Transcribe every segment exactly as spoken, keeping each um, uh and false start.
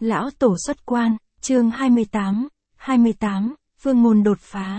Lão Tổ xuất quan, chương hai mươi tám, hai mươi tám, Phương Ngôn đột phá.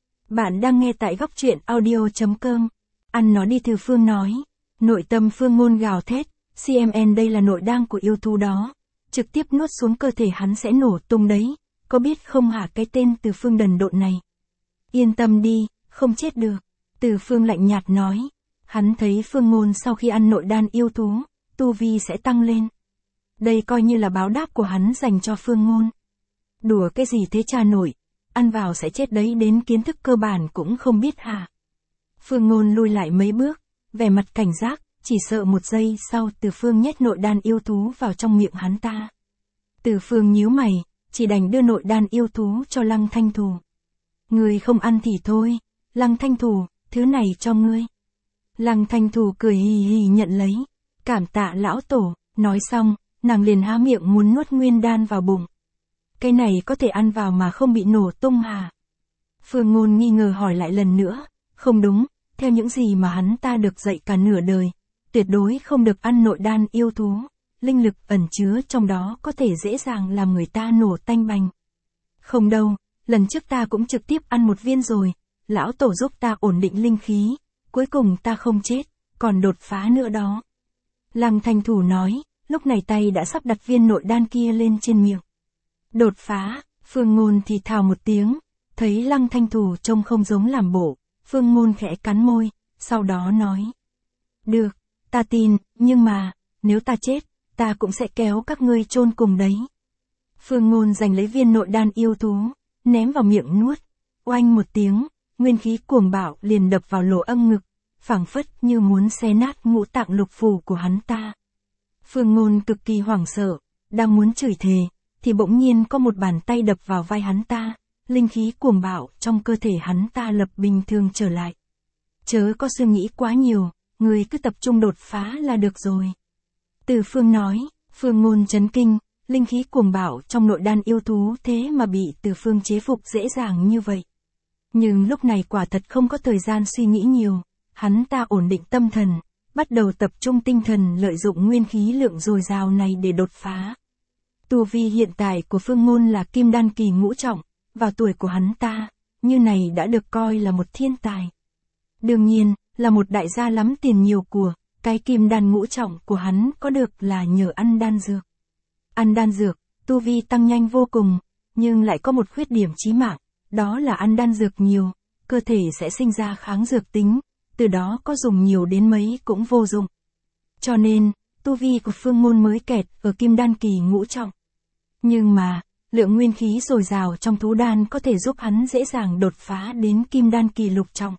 Bạn đang nghe tại góc truyện audio chấm com. Ăn nó đi. Từ Phương nói. Nội tâm Phương Ngôn gào thét, xê em en đây là nội đan của yêu thú đó. Trực tiếp nuốt xuống cơ thể hắn sẽ nổ tung đấy, có biết không hả cái tên Từ Phương đần độn này. Yên tâm đi, không chết được. Từ Phương lạnh nhạt nói. Hắn thấy Phương Ngôn sau khi ăn nội đan yêu thú, tu vi sẽ tăng lên. Đây coi như là báo đáp của hắn dành cho Phương Ngôn. Đùa cái gì thế cha nội, ăn vào sẽ chết đấy, đến kiến thức cơ bản cũng không biết hả. Phương Ngôn lui lại mấy bước, vẻ mặt cảnh giác, chỉ sợ một giây sau Từ Phương nhét nội đan yêu thú vào trong miệng hắn ta. Từ Phương nhíu mày, chỉ đành đưa nội đan yêu thú cho Lăng Thanh Thù. Ngươi không ăn thì thôi, Lăng Thanh Thù, thứ này cho ngươi. Lăng Thanh Thù cười hì hì nhận lấy. Cảm tạ lão tổ, nói xong, nàng liền há miệng muốn nuốt nguyên đan vào bụng. Cái này có thể ăn vào mà không bị nổ tung hả? Phương Ngôn nghi ngờ hỏi lại lần nữa. Không đúng, theo những gì mà hắn ta được dạy cả nửa đời, tuyệt đối không được ăn nội đan yêu thú. Linh lực ẩn chứa trong đó có thể dễ dàng làm người ta nổ tanh bành. Không đâu, lần trước ta cũng trực tiếp ăn một viên rồi, lão tổ giúp ta ổn định linh khí, cuối cùng ta không chết, còn đột phá nữa đó. Lăng Thanh Thù nói, lúc này tay đã sắp đặt viên nội đan kia lên trên miệng. Đột phá, Phương Ngôn thì thào một tiếng, thấy Lăng Thanh Thù trông không giống làm bộ, Phương Ngôn khẽ cắn môi, sau đó nói. Được, ta tin, nhưng mà, nếu ta chết, ta cũng sẽ kéo các ngươi chôn cùng đấy. Phương Ngôn giành lấy viên nội đan yêu thú, ném vào miệng nuốt, oanh một tiếng, nguyên khí cuồng bạo liền đập vào lỗ âm ngực, phảng phất như muốn xé nát ngũ tạng lục phủ của hắn ta. Phương Ngôn cực kỳ hoảng sợ, đang muốn chửi thề, thì bỗng nhiên có một bàn tay đập vào vai hắn ta, linh khí cuồng bạo trong cơ thể hắn ta lập bình thường trở lại. Chớ có suy nghĩ quá nhiều, người cứ tập trung đột phá là được rồi. Từ Phương nói. Phương Ngôn chấn kinh, linh khí cuồng bạo trong nội đan yêu thú thế mà bị Từ Phương chế phục dễ dàng như vậy. Nhưng lúc này quả thật không có thời gian suy nghĩ nhiều, hắn ta ổn định tâm thần, bắt đầu tập trung tinh thần lợi dụng nguyên khí lượng dồi dào này để đột phá. Tu vi hiện tại của Phương Ngôn là kim đan kỳ ngũ trọng, vào tuổi của hắn ta, như này đã được coi là một thiên tài. Đương nhiên, là một đại gia lắm tiền nhiều của, cái kim đan ngũ trọng của hắn có được là nhờ ăn đan dược. Ăn đan dược, tu vi tăng nhanh vô cùng, nhưng lại có một khuyết điểm chí mạng, đó là ăn đan dược nhiều, cơ thể sẽ sinh ra kháng dược tính, từ đó có dùng nhiều đến mấy cũng vô dụng. Cho nên, tu vi của Phương Ngôn mới kẹt ở kim đan kỳ ngũ trọng. Nhưng mà, lượng nguyên khí dồi dào trong thú đan có thể giúp hắn dễ dàng đột phá đến kim đan kỳ lục trọng.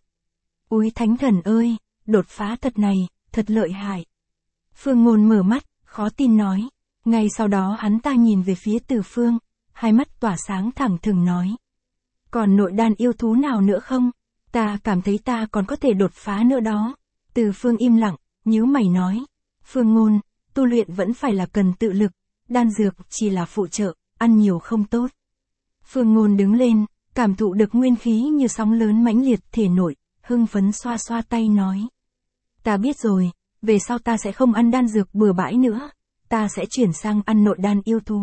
Úi thánh thần ơi, đột phá thật này, thật lợi hại. Phương Ngôn mở mắt, khó tin nói. Ngay sau đó hắn ta nhìn về phía Từ Phương, hai mắt tỏa sáng thẳng thừng nói. Còn nội đan yêu thú nào nữa không? Ta cảm thấy ta còn có thể đột phá nữa đó. Từ Phương im lặng, nhíu mày nói. Phương Ngôn, tu luyện vẫn phải là cần tự lực, đan dược chỉ là phụ trợ, ăn nhiều không tốt. Phương Ngôn đứng lên, cảm thụ được nguyên khí như sóng lớn mãnh liệt thể nội, hưng phấn xoa xoa tay nói. Ta biết rồi, về sau ta sẽ không ăn đan dược bừa bãi nữa, ta sẽ chuyển sang ăn nội đan yêu thú.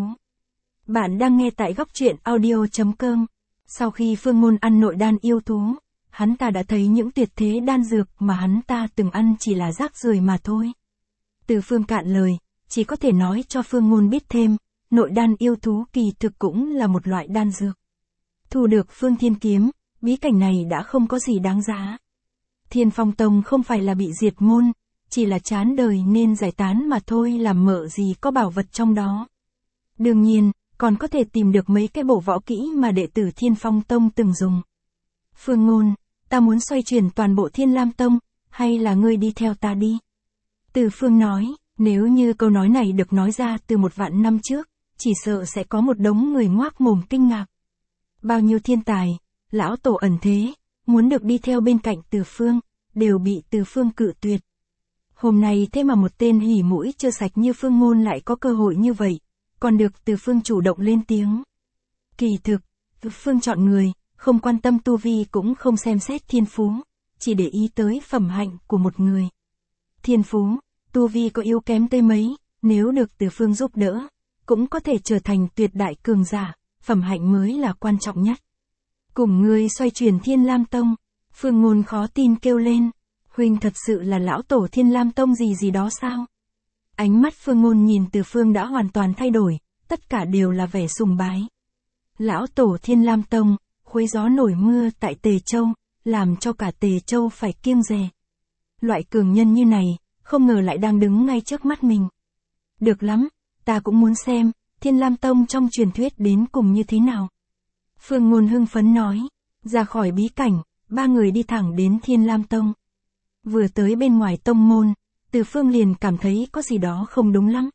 Bạn đang nghe tại góc truyện audio chấm com. Sau khi Phương Ngôn ăn nội đan yêu thú, hắn ta đã thấy những tuyệt thế đan dược mà hắn ta từng ăn chỉ là rác rưởi mà thôi. Từ Phương cạn lời, chỉ có thể nói cho Phương Ngôn biết thêm, nội đan yêu thú kỳ thực cũng là một loại đan dược. Thu được Phương Thiên Kiếm, bí cảnh này đã không có gì đáng giá. Thiên Phong Tông không phải là bị diệt môn, chỉ là chán đời nên giải tán mà thôi, làm mợ gì có bảo vật trong đó. Đương nhiên, còn có thể tìm được mấy cái bộ võ kỹ mà đệ tử Thiên Phong Tông từng dùng. Phương Ngôn, ta muốn xoay chuyển toàn bộ Thiên Lam Tông, hay là ngươi đi theo ta đi? Từ Phương nói, nếu như câu nói này được nói ra từ một vạn năm trước, chỉ sợ sẽ có một đống người ngoác mồm kinh ngạc. Bao nhiêu thiên tài, lão tổ ẩn thế, muốn được đi theo bên cạnh Từ Phương, đều bị Từ Phương cự tuyệt. Hôm nay thế mà một tên hỉ mũi chưa sạch như Phương Ngôn lại có cơ hội như vậy, còn được Từ Phương chủ động lên tiếng. Kỳ thực, Từ Phương chọn người, không quan tâm tu vi cũng không xem xét thiên phú, chỉ để ý tới phẩm hạnh của một người. Thiên phú, tu vi có yếu kém tới mấy, nếu được Từ Phương giúp đỡ, cũng có thể trở thành tuyệt đại cường giả, phẩm hạnh mới là quan trọng nhất. Cùng ngươi xoay chuyển Thiên Lam Tông, Phương Ngôn khó tin kêu lên, huynh thật sự là lão tổ Thiên Lam Tông gì gì đó sao? Ánh mắt Phương Ngôn nhìn Từ Phương đã hoàn toàn thay đổi, tất cả đều là vẻ sùng bái. Lão tổ Thiên Lam Tông, khuấy gió nổi mưa tại Tề Châu, làm cho cả Tề Châu phải kiêng dè. Loại cường nhân như này, không ngờ lại đang đứng ngay trước mắt mình. Được lắm, ta cũng muốn xem, Thiên Lam Tông trong truyền thuyết đến cùng như thế nào. Phương Ngôn hưng phấn nói, ra khỏi bí cảnh, ba người đi thẳng đến Thiên Lam Tông. Vừa tới bên ngoài tông môn, Từ Phương liền cảm thấy có gì đó không đúng lắm.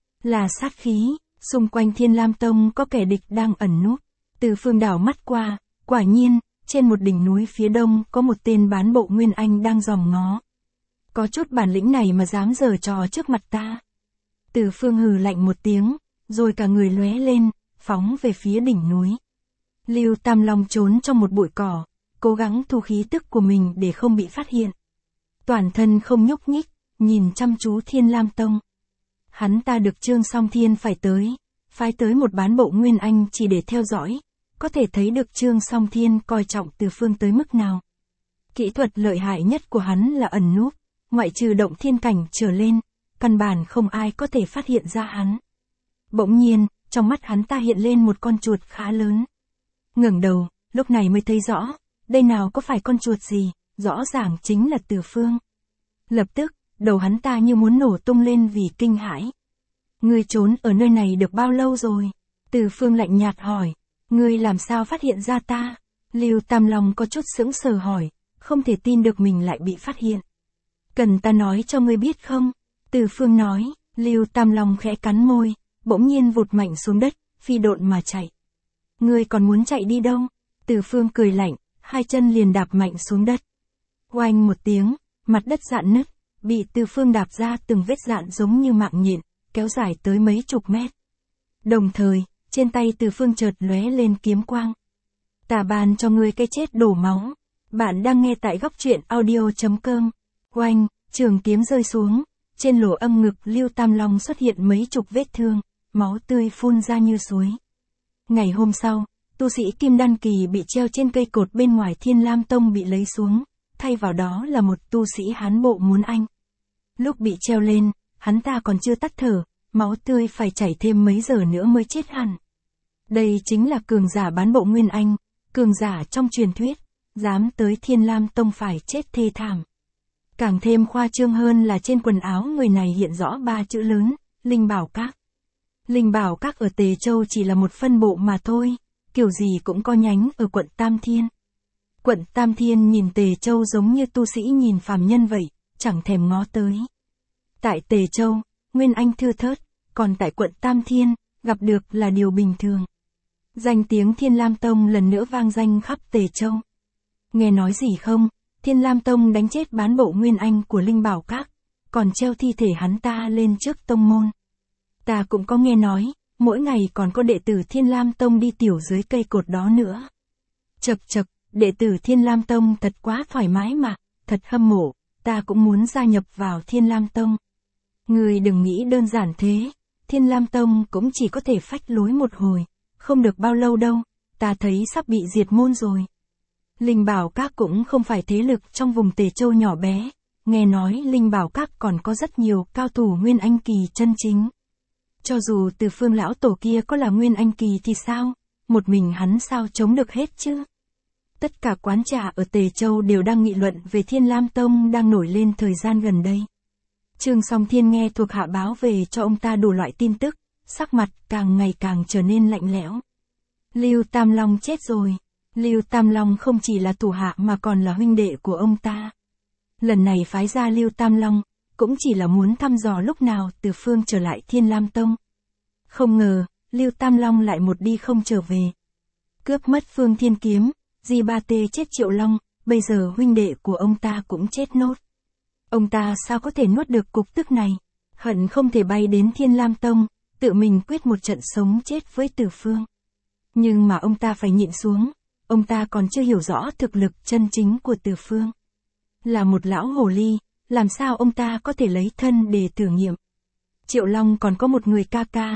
Là sát khí, xung quanh Thiên Lam Tông có kẻ địch đang ẩn núp. Từ Phương đảo mắt qua, quả nhiên, trên một đỉnh núi phía đông có một tên bán bộ Nguyên Anh đang dòm ngó. Có chút bản lĩnh này mà dám giở trò trước mặt ta. Từ Phương hừ lạnh một tiếng, rồi cả người lóe lên, phóng về phía đỉnh núi. Lưu Tam Long trốn trong một bụi cỏ, cố gắng thu khí tức của mình để không bị phát hiện. Toàn thân không nhúc nhích, nhìn chăm chú Thiên Lam Tông. Hắn ta được Trương Song Thiên phải tới, phái tới một bán bộ Nguyên Anh chỉ để theo dõi, có thể thấy được Trương Song Thiên coi trọng Từ Phương tới mức nào. Kỹ thuật lợi hại nhất của hắn là ẩn núp, ngoại trừ động thiên cảnh trở lên, căn bản không ai có thể phát hiện ra hắn. Bỗng nhiên, trong mắt hắn ta hiện lên một con chuột khá lớn. Ngẩng đầu, lúc này mới thấy rõ, đây nào có phải con chuột gì, rõ ràng chính là Từ Phương. Lập tức, đầu hắn ta như muốn nổ tung lên vì kinh hãi. Ngươi trốn ở nơi này được bao lâu rồi? Từ Phương lạnh nhạt hỏi, ngươi làm sao phát hiện ra ta? Lưu Tam Long có chút sững sờ hỏi, không thể tin được mình lại bị phát hiện. Cần ta nói cho ngươi biết không? Từ Phương nói, Lưu Tam Long khẽ cắn môi, bỗng nhiên vụt mạnh xuống đất, phi độn mà chạy. Ngươi còn muốn chạy đi đâu? Từ Phương cười lạnh, hai chân liền đạp mạnh xuống đất. Oanh một tiếng, mặt đất rạn nứt, bị Từ Phương đạp ra từng vết rạn giống như mạng nhện, kéo dài tới mấy chục mét. Đồng thời, trên tay Từ Phương chợt lóe lên kiếm quang. Ta ban cho ngươi cái chết đổ máu. Bạn đang nghe tại góc truyện audio chấm com. Oanh, trường kiếm rơi xuống, trên lỗ âm ngực Lưu Tam Long xuất hiện mấy chục vết thương, máu tươi phun ra như suối. Ngày hôm sau, tu sĩ Kim Đan Kỳ bị treo trên cây cột bên ngoài Thiên Lam Tông bị lấy xuống, thay vào đó là một tu sĩ Hán bộ Muốn Anh. Lúc bị treo lên, hắn ta còn chưa tắt thở, máu tươi phải chảy thêm mấy giờ nữa mới chết hẳn. Đây chính là cường giả bán bộ Nguyên Anh, cường giả trong truyền thuyết, dám tới Thiên Lam Tông phải chết thê thảm. Càng thêm khoa trương hơn là trên quần áo người này hiện rõ ba chữ lớn, Linh Bảo Các. Linh Bảo Các ở Tề Châu chỉ là một phân bộ mà thôi, kiểu gì cũng có nhánh ở quận Tam Thiên. Quận Tam Thiên nhìn Tề Châu giống như tu sĩ nhìn phàm nhân vậy, chẳng thèm ngó tới. Tại Tề Châu, Nguyên Anh thưa thớt, còn tại quận Tam Thiên, gặp được là điều bình thường. Danh tiếng Thiên Lam Tông lần nữa vang danh khắp Tề Châu. Nghe nói gì không, Thiên Lam Tông đánh chết bán bộ Nguyên Anh của Linh Bảo Các, còn treo thi thể hắn ta lên trước tông môn. Ta cũng có nghe nói, mỗi ngày còn có đệ tử Thiên Lam Tông đi tiểu dưới cây cột đó nữa. Chậc chậc, đệ tử Thiên Lam Tông thật quá thoải mái mà, thật hâm mộ, ta cũng muốn gia nhập vào Thiên Lam Tông. Người đừng nghĩ đơn giản thế, Thiên Lam Tông cũng chỉ có thể phách lối một hồi, không được bao lâu đâu, ta thấy sắp bị diệt môn rồi. Linh Bảo Các cũng không phải thế lực trong vùng Tề Châu nhỏ bé, nghe nói Linh Bảo Các còn có rất nhiều cao thủ Nguyên Anh Kỳ chân chính. Cho dù Từ Phương lão tổ kia có là Nguyên Anh Kỳ thì sao, một mình hắn sao chống được hết chứ? Tất cả quán trà ở Tề Châu đều đang nghị luận về Thiên Lam Tông đang nổi lên thời gian gần đây. Trương Song Thiên nghe thuộc hạ báo về cho ông ta đủ loại tin tức, sắc mặt càng ngày càng trở nên lạnh lẽo. Lưu Tam Long chết rồi. Lưu Tam Long không chỉ là thủ hạ mà còn là huynh đệ của ông ta. Lần này phái ra Lưu Tam Long, cũng chỉ là muốn thăm dò lúc nào Từ Phương trở lại Thiên Lam Tông. Không ngờ, Lưu Tam Long lại một đi không trở về. Cướp mất Phương Thiên Kiếm, Di Ba Tê chết Triệu Long, bây giờ huynh đệ của ông ta cũng chết nốt. Ông ta sao có thể nuốt được cục tức này, hận không thể bay đến Thiên Lam Tông, tự mình quyết một trận sống chết với Từ Phương. Nhưng mà ông ta phải nhịn xuống, ông ta còn chưa hiểu rõ thực lực chân chính của Từ Phương. Là một lão hồ ly, làm sao ông ta có thể lấy thân để thử nghiệm. Triệu Long còn có một người ca ca,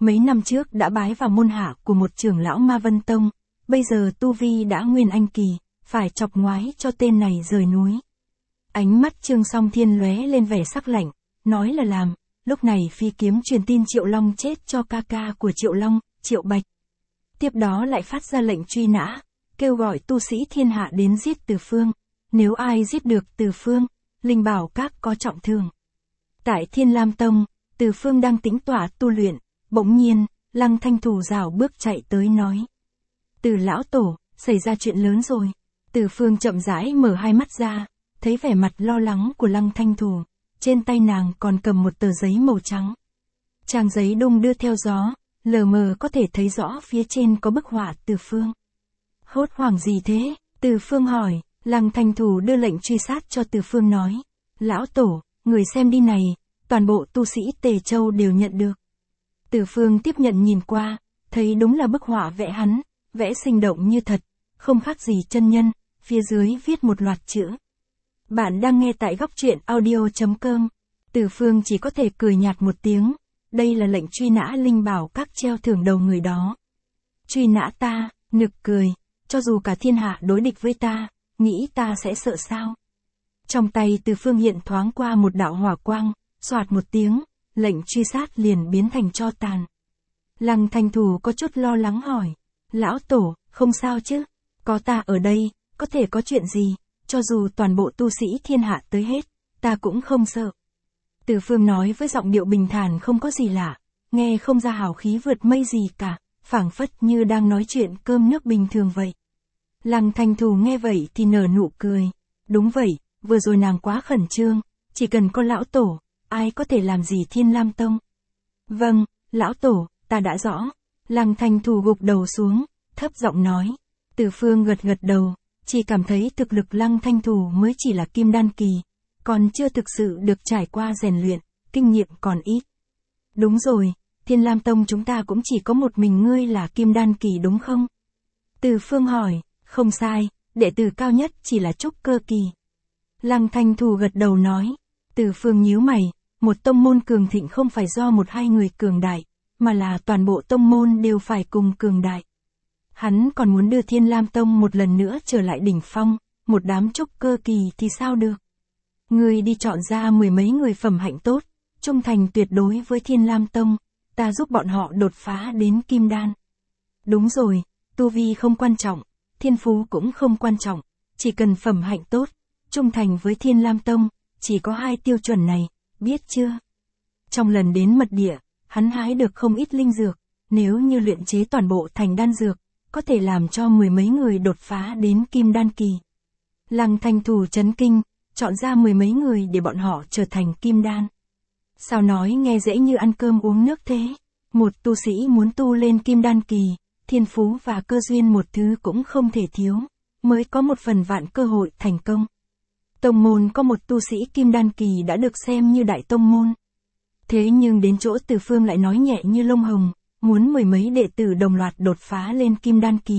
mấy năm trước đã bái vào môn hạ của một trưởng lão Ma Vân Tông, bây giờ tu vi đã nguyên anh kỳ, phải chọc ngoái cho tên này rời núi. Ánh mắt Trương Song Thiên lóe lên vẻ sắc lạnh, nói là làm, lúc này phi kiếm truyền tin Triệu Long chết cho ca ca của Triệu Long, Triệu Bạch. Tiếp đó lại phát ra lệnh truy nã, kêu gọi tu sĩ thiên hạ đến giết Từ Phương, nếu ai giết được Từ Phương, linh bảo các có trọng thương. Tại Thiên Lam Tông, Từ Phương đang tĩnh tọa tu luyện, bỗng nhiên, Lăng Thanh Thủ rảo bước chạy tới nói. Từ lão tổ, xảy ra chuyện lớn rồi. Từ Phương chậm rãi mở hai mắt ra, thấy vẻ mặt lo lắng của Lăng Thanh Thủ, trên tay nàng còn cầm một tờ giấy màu trắng. Trang giấy đung đưa theo gió, lờ mờ có thể thấy rõ phía trên có bức họa Từ Phương. Hốt hoảng gì thế? Từ Phương hỏi. Lăng Thanh Thủ đưa lệnh truy sát cho Từ Phương nói. Lão tổ, người xem đi này, toàn bộ tu sĩ Tề Châu đều nhận được. Từ Phương tiếp nhận nhìn qua, thấy đúng là bức họa vẽ hắn, vẽ sinh động như thật, không khác gì chân nhân, phía dưới viết một loạt chữ. Bạn đang nghe tại góc truyện audio chấm com. Từ Phương chỉ có thể cười nhạt một tiếng, đây là lệnh truy nã linh bảo các treo thưởng đầu người đó. Truy nã ta, nực cười, cho dù cả thiên hạ đối địch với ta, nghĩ ta sẽ sợ sao? Trong tay Từ Phương hiện thoáng qua một đạo hỏa quang, xoạt một tiếng, lệnh truy sát liền biến thành tro tàn. Lăng Thanh Thủ có chút lo lắng hỏi, lão tổ, không sao chứ? Có ta ở đây, có thể có chuyện gì? Cho dù toàn bộ tu sĩ thiên hạ tới hết, ta cũng không sợ. Từ Phương nói với giọng điệu bình thản không có gì lạ, nghe không ra hào khí vượt mây gì cả, phảng phất như đang nói chuyện cơm nước bình thường vậy. Lăng Thanh Thủ nghe vậy thì nở nụ cười. Đúng vậy, vừa rồi nàng quá khẩn trương, chỉ cần có lão tổ, ai có thể làm gì Thiên Lam Tông. Vâng, lão tổ, ta đã rõ. Lăng Thanh Thủ gục đầu xuống, thấp giọng nói. Từ Phương gật gật đầu, chỉ cảm thấy thực lực Lăng Thanh Thủ mới chỉ là kim đan kỳ, còn chưa thực sự được trải qua rèn luyện, kinh nghiệm còn ít. Đúng rồi, Thiên Lam Tông chúng ta cũng chỉ có một mình ngươi là kim đan kỳ đúng không? Từ Phương hỏi. Không sai, đệ tử cao nhất chỉ là trúc cơ kỳ. Lăng Thanh Thủ gật đầu nói. Từ Phương nhíu mày, một tông môn cường thịnh không phải do một hai người cường đại, mà là toàn bộ tông môn đều phải cùng cường đại. Hắn còn muốn đưa Thiên Lam Tông một lần nữa trở lại đỉnh phong, một đám trúc cơ kỳ thì sao được? Ngươi đi chọn ra mười mấy người phẩm hạnh tốt, trung thành tuyệt đối với Thiên Lam Tông, ta giúp bọn họ đột phá đến kim đan. Đúng rồi, tu vi không quan trọng. Thiên phú cũng không quan trọng, chỉ cần phẩm hạnh tốt, trung thành với Thiên Lam Tông, chỉ có hai tiêu chuẩn này, biết chưa? Trong lần đến mật địa, hắn hái được không ít linh dược, nếu như luyện chế toàn bộ thành đan dược, có thể làm cho mười mấy người đột phá đến kim đan kỳ. Lăng Thanh Thủ chấn kinh, chọn ra mười mấy người để bọn họ trở thành kim đan. Sao nói nghe dễ như ăn cơm uống nước thế? Một tu sĩ muốn tu lên kim đan kỳ, thiên phú và cơ duyên một thứ cũng không thể thiếu, mới có một phần vạn cơ hội thành công. Tông môn có một tu sĩ kim đan kỳ đã được xem như đại tông môn. Thế nhưng đến chỗ Từ Phương lại nói nhẹ như lông hồng, muốn mười mấy đệ tử đồng loạt đột phá lên kim đan kỳ.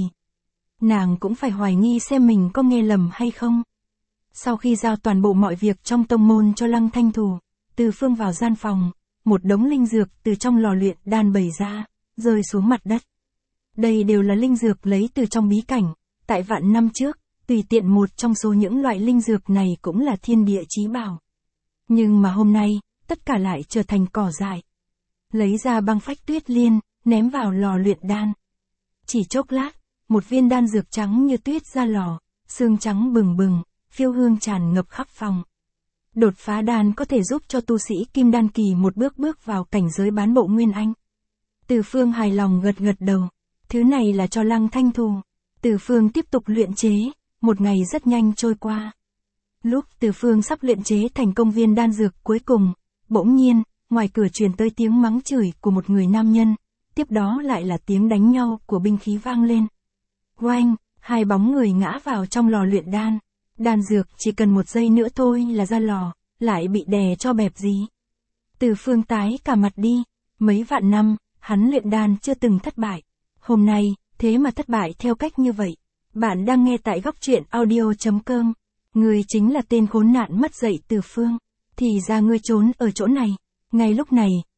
Nàng cũng phải hoài nghi xem mình có nghe lầm hay không. Sau khi giao toàn bộ mọi việc trong tông môn cho Lăng Thanh Thủ, Từ Phương vào gian phòng, một đống linh dược từ trong lò luyện đan bày ra, rơi xuống mặt đất. Đây đều là linh dược lấy từ trong bí cảnh, tại vạn năm trước, tùy tiện một trong số những loại linh dược này cũng là thiên địa chí bảo. Nhưng mà hôm nay, tất cả lại trở thành cỏ dại. Lấy ra băng phách tuyết liên, ném vào lò luyện đan. Chỉ chốc lát, một viên đan dược trắng như tuyết ra lò, xương trắng bừng bừng, phiêu hương tràn ngập khắp phòng. Đột phá đan có thể giúp cho tu sĩ kim đan kỳ một bước bước vào cảnh giới bán bộ nguyên anh. Từ Phương hài lòng gật gật đầu. Thứ này là cho Lăng Thanh Thủ. Từ Phương tiếp tục luyện chế, một ngày rất nhanh trôi qua. Lúc Từ Phương sắp luyện chế thành công viên đan dược cuối cùng, bỗng nhiên, ngoài cửa truyền tới tiếng mắng chửi của một người nam nhân, tiếp đó lại là tiếng đánh nhau của binh khí vang lên. Oanh, hai bóng người ngã vào trong lò luyện đan. Đan dược chỉ cần một giây nữa thôi là ra lò, lại bị đè cho bẹp dí. Từ Phương tái cả mặt đi, mấy vạn năm, hắn luyện đan chưa từng thất bại. Hôm nay, thế mà thất bại theo cách như vậy. Bạn đang nghe tại góc truyện audio chấm com. Ngươi chính là tên khốn nạn mất dạy Từ Phương. Thì ra ngươi trốn ở chỗ này. Ngay lúc này,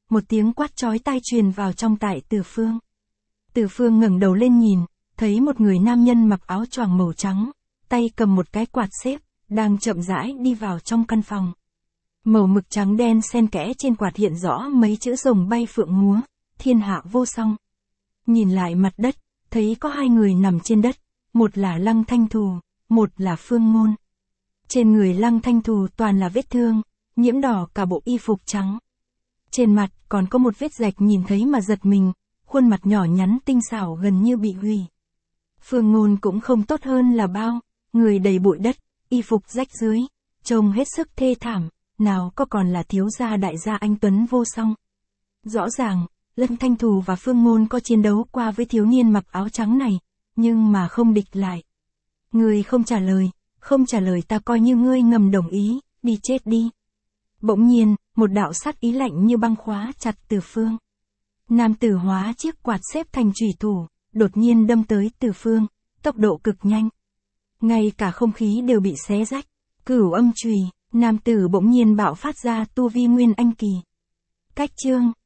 một tiếng quát chói tai truyền vào trong tai Từ Phương. Từ Phương ngẩng đầu lên nhìn, thấy một người nam nhân mặc áo choàng màu trắng, tay cầm một cái quạt xếp, đang chậm rãi đi vào trong căn phòng. Màu mực trắng đen xen kẽ trên quạt hiện rõ mấy chữ rồng bay phượng múa, thiên hạ vô song. Nhìn lại mặt đất, thấy có hai người nằm trên đất, một là Lăng Thanh Thù, một là Phương Ngôn. Trên người Lăng Thanh Thù toàn là vết thương, nhiễm đỏ cả bộ y phục trắng. Trên mặt còn có một vết rạch nhìn thấy mà giật mình, khuôn mặt nhỏ nhắn tinh xảo gần như bị hủy. Phương Ngôn cũng không tốt hơn là bao, người đầy bụi đất, y phục rách rưới, trông hết sức thê thảm, nào có còn là thiếu gia đại gia anh tuấn vô song. Rõ ràng, Lăng Thanh Thù và Phương Ngôn có chiến đấu qua với thiếu niên mặc áo trắng này, nhưng mà không địch lại. Ngươi không trả lời, không trả lời ta coi như ngươi ngầm đồng ý, đi chết đi. Bỗng nhiên, một đạo sát ý lạnh như băng khóa chặt Từ Phương. Nam tử hóa chiếc quạt xếp thành chủy thủ, đột nhiên đâm tới Từ Phương, tốc độ cực nhanh. Ngay cả không khí đều bị xé rách. Cửu âm chùy, nam tử bỗng nhiên bạo phát ra tu vi nguyên anh kỳ. Cách chương